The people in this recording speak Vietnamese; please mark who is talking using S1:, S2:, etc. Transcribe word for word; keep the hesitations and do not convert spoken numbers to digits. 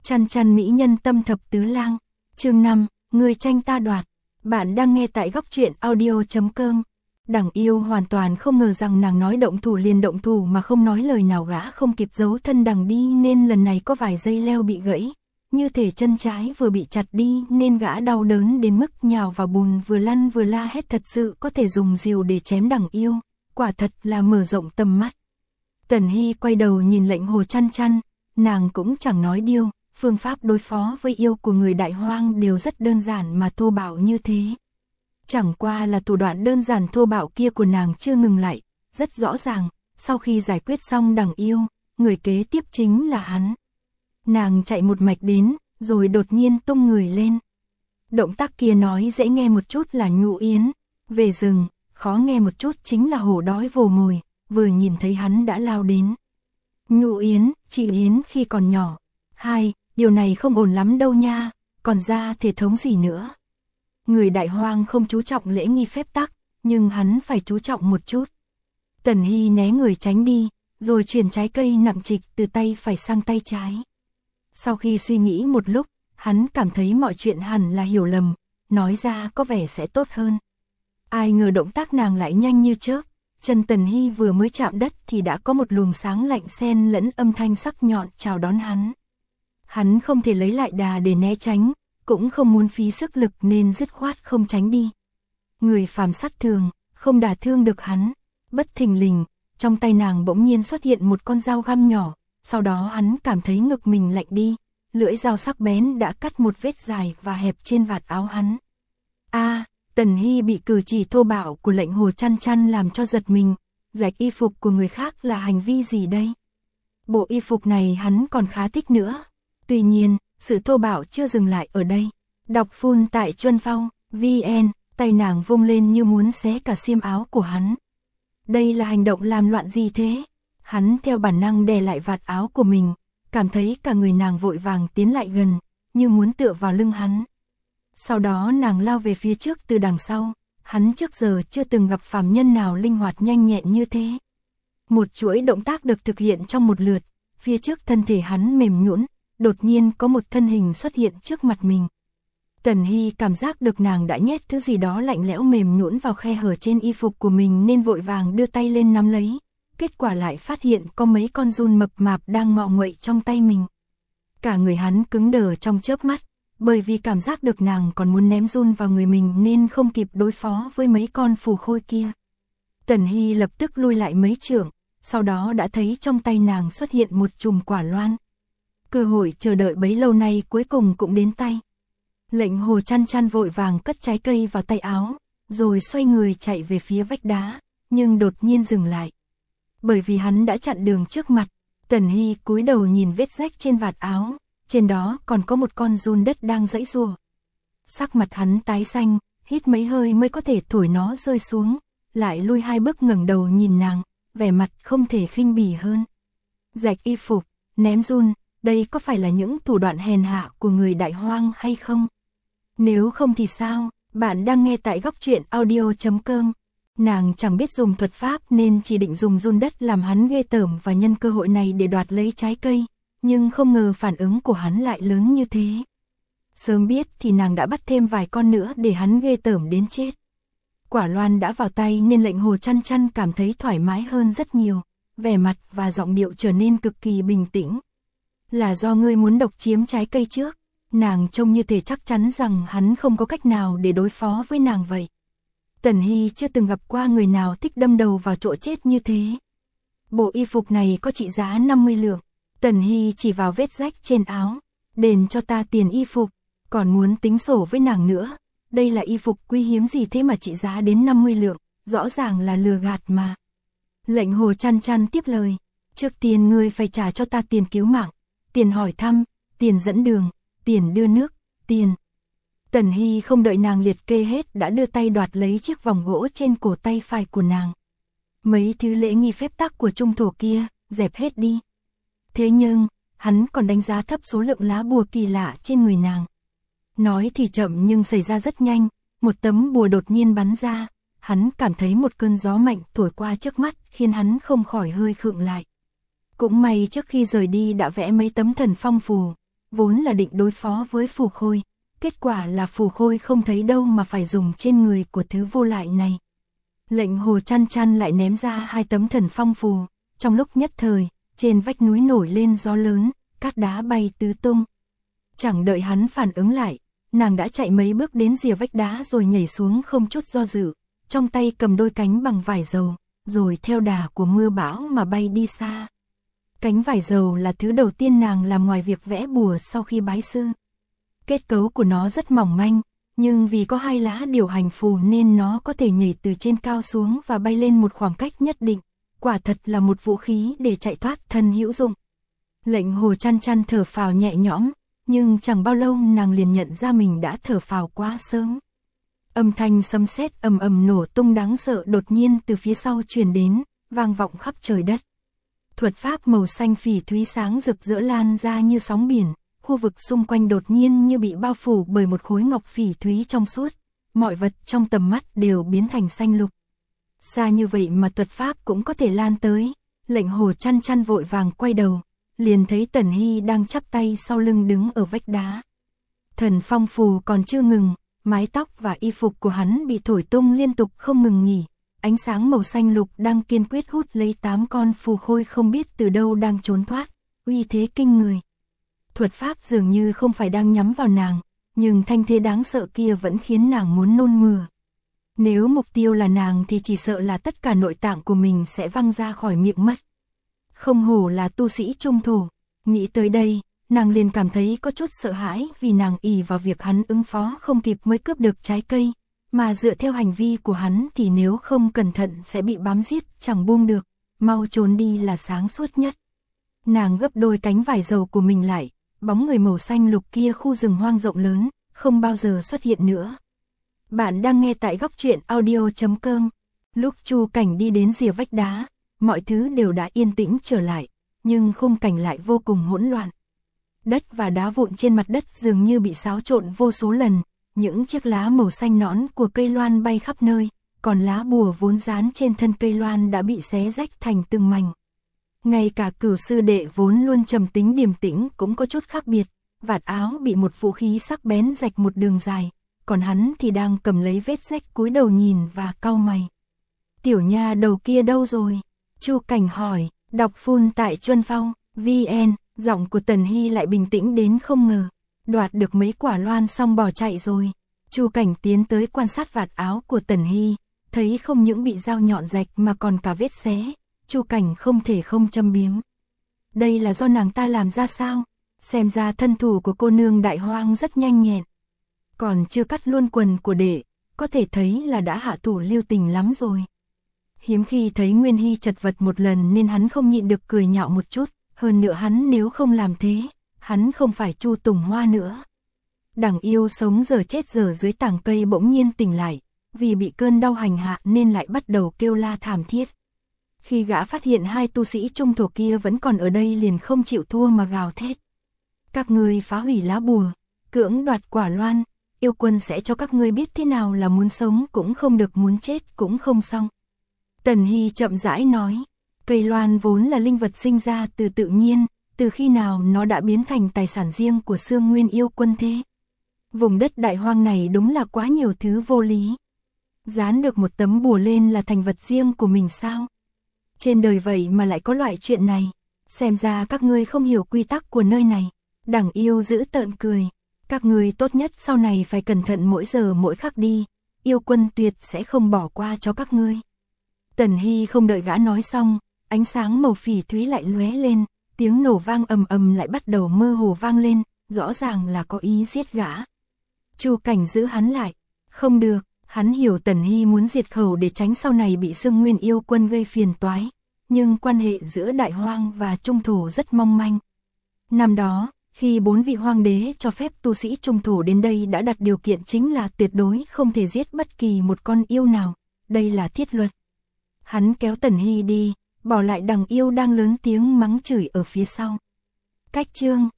S1: Chăn chăn mỹ nhân tâm thập tứ lang, chương năm, người tranh ta đoạt. Bạn đang nghe tại góc truyện audio chấm com. Đằng Yêu hoàn toàn không ngờ rằng nàng nói động thủ liền động thủ mà không nói lời nào, gã không kịp giấu thân đằng đi nên lần này có vài dây leo bị gãy, như thể chân trái vừa bị chặt đi nên gã đau đớn đến mức nhào vào bùn vừa lăn vừa la hét, thật sự có thể dùng rìu để chém Đằng Yêu, quả thật là mở rộng tầm mắt. Tần Hy quay đầu nhìn Lệnh Hồ Chăn Chăn, nàng cũng chẳng nói điêu, phương pháp đối phó với yêu của người Đại Hoang đều rất đơn giản mà thô bạo như thế. Chẳng qua là thủ đoạn đơn giản thô bạo kia của nàng chưa ngừng lại, rất rõ ràng, sau khi giải quyết xong Đằng Yêu, người kế tiếp chính là hắn. Nàng chạy một mạch đến, rồi đột nhiên tung người lên. Động tác kia nói dễ nghe một chút là nhụ yến, về rừng, khó nghe một chút chính là hổ đói vồ mồi, vừa nhìn thấy hắn đã lao đến. Nhụ yến, chị Yến khi còn nhỏ. Hai, điều này không ổn lắm đâu nha, còn ra thể thống gì nữa. Người Đại Hoang không chú trọng lễ nghi phép tắc, nhưng hắn phải chú trọng một chút. Tần Hy né người tránh đi, rồi chuyển trái cây nặng trịch từ tay phải sang tay trái. Sau khi suy nghĩ một lúc, hắn cảm thấy mọi chuyện hẳn là hiểu lầm, nói ra có vẻ sẽ tốt hơn. Ai ngờ động tác nàng lại nhanh như chớp, chân Tần Hy vừa mới chạm đất thì đã có một luồng sáng lạnh xen lẫn âm thanh sắc nhọn chào đón hắn. Hắn không thể lấy lại đà để né tránh, cũng không muốn phí sức lực nên dứt khoát không tránh đi. Người phàm sát thường, không đả thương được hắn. Bất thình lình, trong tay nàng bỗng nhiên xuất hiện một con dao găm nhỏ, sau đó hắn cảm thấy ngực mình lạnh đi, lưỡi dao sắc bén đã cắt một vết dài và hẹp trên vạt áo hắn. A, à, Tần Hy bị cử chỉ thô bạo của Lệnh Hồ Chăn Chăn làm cho giật mình, rạch y phục của người khác là hành vi gì đây? Bộ y phục này hắn còn khá thích nữa. Tuy nhiên, sự thô bạo chưa dừng lại ở đây. Đọc full tại Chuân Phong, vn, tay nàng vung lên như muốn xé cả xiêm áo của hắn. Đây là hành động làm loạn gì thế? Hắn theo bản năng đè lại vạt áo của mình, cảm thấy cả người nàng vội vàng tiến lại gần, như muốn tựa vào lưng hắn. Sau đó nàng lao về phía trước từ đằng sau, hắn trước giờ chưa từng gặp phàm nhân nào linh hoạt nhanh nhẹn như thế. Một chuỗi động tác được thực hiện trong một lượt, phía trước thân thể hắn mềm nhũn, đột nhiên có một thân hình xuất hiện trước mặt mình. Tần Hy cảm giác được nàng đã nhét thứ gì đó lạnh lẽo mềm nhũn vào khe hở trên y phục của mình nên vội vàng đưa tay lên nắm lấy, kết quả lại phát hiện có mấy con giun mập mạp đang ngọ nguậy trong tay mình. Cả người hắn cứng đờ trong chớp mắt, bởi vì cảm giác được nàng còn muốn ném giun vào người mình nên không kịp đối phó với mấy con phù khôi kia. Tần Hy lập tức lui lại mấy trượng, sau đó đã thấy trong tay nàng xuất hiện một chùm quả loan. Cơ hội chờ đợi bấy lâu nay cuối cùng cũng đến tay. Lệnh Hồ Chăn Chăn vội vàng cất trái cây vào tay áo, rồi xoay người chạy về phía vách đá, nhưng đột nhiên dừng lại. Bởi vì hắn đã chặn đường trước mặt, Tần Hy cúi đầu nhìn vết rách trên vạt áo, trên đó còn có một con giun đất đang giãy giụa. Sắc mặt hắn tái xanh, hít mấy hơi mới có thể thổi nó rơi xuống, lại lui hai bước ngẩng đầu nhìn nàng, vẻ mặt không thể khinh bỉ hơn. Rạch y phục, ném giun, đây có phải là những thủ đoạn hèn hạ của người Đại Hoang hay không? Nếu không thì sao? Bạn đang nghe tại góc truyện audio chấm com. Nàng chẳng biết dùng thuật pháp nên chỉ định dùng giun đất làm hắn ghê tởm và nhân cơ hội này để đoạt lấy trái cây, nhưng không ngờ phản ứng của hắn lại lớn như thế. Sớm biết thì nàng đã bắt thêm vài con nữa để hắn ghê tởm đến chết. Quả loan đã vào tay nên Lệnh Hồ Chăn Chăn cảm thấy thoải mái hơn rất nhiều, vẻ mặt và giọng điệu trở nên cực kỳ bình tĩnh. Là do ngươi muốn độc chiếm trái cây trước, nàng trông như thể chắc chắn rằng hắn không có cách nào để đối phó với nàng vậy. Tần Hy chưa từng gặp qua người nào thích đâm đầu vào chỗ chết như thế. Bộ y phục này có trị giá năm mươi lượng, Tần Hy chỉ vào vết rách trên áo, đền cho ta tiền y phục, còn muốn tính sổ với nàng nữa. Đây là y phục quý hiếm gì thế mà trị giá đến năm mươi lượng, rõ ràng là lừa gạt mà. Lệnh Hồ Chăn Chăn tiếp lời, trước tiên ngươi phải trả cho ta tiền cứu mạng, tiền hỏi thăm, tiền dẫn đường, tiền đưa nước, tiền. Tần Hy không đợi nàng liệt kê hết đã đưa tay đoạt lấy chiếc vòng gỗ trên cổ tay phải của nàng. Mấy thứ lễ nghi phép tắc của trung thổ kia, dẹp hết đi. Thế nhưng, hắn còn đánh giá thấp số lượng lá bùa kỳ lạ trên người nàng. Nói thì chậm nhưng xảy ra rất nhanh, một tấm bùa đột nhiên bắn ra, hắn cảm thấy một cơn gió mạnh thổi qua trước mắt khiến hắn không khỏi hơi khựng lại. Cũng may trước khi rời đi đã vẽ mấy tấm thần phong phù, vốn là định đối phó với phù khôi, kết quả là phù khôi không thấy đâu mà phải dùng trên người của thứ vô lại này. Lệnh Hồ Chăn Chăn lại ném ra hai tấm thần phong phù, trong lúc nhất thời, trên vách núi nổi lên gió lớn, cát đá bay tứ tung. Chẳng đợi hắn phản ứng lại, nàng đã chạy mấy bước đến rìa vách đá rồi nhảy xuống không chút do dự, trong tay cầm đôi cánh bằng vải dầu, rồi theo đà của mưa bão mà bay đi xa. Cánh vải dầu là thứ đầu tiên nàng làm ngoài việc vẽ bùa sau khi bái sư. Kết cấu của nó rất mỏng manh, nhưng vì có hai lá điều hành phù nên nó có thể nhảy từ trên cao xuống và bay lên một khoảng cách nhất định. Quả thật là một vũ khí để chạy thoát thân hữu dụng. Lệnh Hồ Chăn Chăn thở phào nhẹ nhõm, nhưng chẳng bao lâu nàng liền nhận ra mình đã thở phào quá sớm. Âm thanh sấm sét ầm ầm nổ tung đáng sợ đột nhiên từ phía sau truyền đến, vang vọng khắp trời đất. Thuật pháp màu xanh phỉ thúy sáng rực rỡ lan ra như sóng biển, khu vực xung quanh đột nhiên như bị bao phủ bởi một khối ngọc phỉ thúy trong suốt, mọi vật trong tầm mắt đều biến thành xanh lục. Xa như vậy mà thuật pháp cũng có thể lan tới, Lệnh Hồ Chăn Chăn vội vàng quay đầu, liền thấy Tần Hy đang chắp tay sau lưng đứng ở vách đá. Thần phong phù còn chưa ngừng, mái tóc và y phục của hắn bị thổi tung liên tục không ngừng nghỉ, ánh sáng màu xanh lục đang kiên quyết hút lấy tám con phù khôi không biết từ đâu đang trốn thoát, uy thế kinh người. Thuật pháp dường như không phải đang nhắm vào nàng, nhưng thanh thế đáng sợ kia vẫn khiến nàng muốn nôn mửa. Nếu mục tiêu là nàng thì chỉ sợ là tất cả nội tạng của mình sẽ văng ra khỏi miệng mất. Không hổ là tu sĩ trung thổ, nghĩ tới đây, nàng liền cảm thấy có chút sợ hãi vì nàng ỷ vào việc hắn ứng phó không kịp mới cướp được trái cây, mà dựa theo hành vi của hắn thì nếu không cẩn thận sẽ bị bám giết chẳng buông được, mau trốn đi là sáng suốt nhất. Nàng gấp đôi cánh vải dầu của mình lại, bóng người màu xanh lục kia khu rừng hoang rộng lớn, không bao giờ xuất hiện nữa. Bạn đang nghe tại góc truyện audio chấm com. Lúc Chu Cảnh đi đến rìa vách đá, mọi thứ đều đã yên tĩnh trở lại, nhưng khung cảnh lại vô cùng hỗn loạn. Đất và đá vụn trên mặt đất dường như bị xáo trộn vô số lần, những chiếc lá màu xanh nõn của cây loan bay khắp nơi, còn lá bùa vốn dán trên thân cây loan đã bị xé rách thành từng mảnh. Ngay cả Cửu sư đệ vốn luôn trầm tính điềm tĩnh cũng có chút khác biệt, vạt áo bị một vũ khí sắc bén rạch một đường dài, còn hắn thì đang cầm lấy vết rách cúi đầu nhìn và cau mày. Tiểu nha đầu kia đâu rồi? Chu Cảnh hỏi, đọc full tại Chuân Phong, vê en, giọng của Tần Hy lại bình tĩnh đến không ngờ, đoạt được mấy quả loan xong bỏ chạy rồi. Chu Cảnh tiến tới quan sát vạt áo của Tần Hy, thấy không những bị dao nhọn rạch mà còn cả vết xé. Chu Cảnh không thể không châm biếm. Đây là do nàng ta làm ra sao? Xem ra thân thủ của cô nương Đại Hoang rất nhanh nhẹn. Còn chưa cắt luôn quần của đệ, có thể thấy là đã hạ thủ lưu tình lắm rồi. Hiếm khi thấy Nguyên Hy chật vật một lần nên hắn không nhịn được cười nhạo một chút, hơn nữa hắn nếu không làm thế, hắn không phải Chu Tùng Hoa nữa. Đằng yêu sống giờ chết giờ dưới tảng cây bỗng nhiên tỉnh lại, vì bị cơn đau hành hạ nên lại bắt đầu kêu la thảm thiết. Khi gã phát hiện hai tu sĩ trung thổ kia vẫn còn ở đây liền không chịu thua mà gào thét. Các ngươi phá hủy lá bùa, cưỡng đoạt quả loan, yêu quân sẽ cho các ngươi biết thế nào là muốn sống cũng không được, muốn chết cũng không xong. Tần Hy chậm rãi nói, cây loan vốn là linh vật sinh ra từ tự nhiên, từ khi nào nó đã biến thành tài sản riêng của Xương Nguyên yêu quân thế? Vùng đất Đại Hoang này đúng là quá nhiều thứ vô lý. Dán được một tấm bùa lên là thành vật riêng của mình sao? Trên đời vậy mà lại có loại chuyện này, xem ra các ngươi không hiểu quy tắc của nơi này. Đằng yêu giữ tợn cười, các ngươi tốt nhất sau này phải cẩn thận mỗi giờ mỗi khắc đi, yêu quân tuyệt sẽ không bỏ qua cho các ngươi. Tần Hy không đợi gã nói xong, ánh sáng màu phỉ thúy lại lóe lên, tiếng nổ vang ầm ầm lại bắt đầu mơ hồ vang lên, rõ ràng là có ý giết gã. Chu Cảnh giữ hắn lại, không được, hắn hiểu Tần Hy muốn diệt khẩu để tránh sau này bị Xương Nguyên yêu quân gây phiền toái, nhưng quan hệ giữa Đại Hoang và Trung thổ rất mong manh. Năm đó, khi bốn vị hoàng đế cho phép tu sĩ Trung thổ đến đây đã đặt điều kiện chính là tuyệt đối không thể giết bất kỳ một con yêu nào, đây là thiết luật. Hắn kéo Tần Hy đi, bỏ lại đằng yêu đang lớn tiếng mắng chửi ở phía sau. Cách chương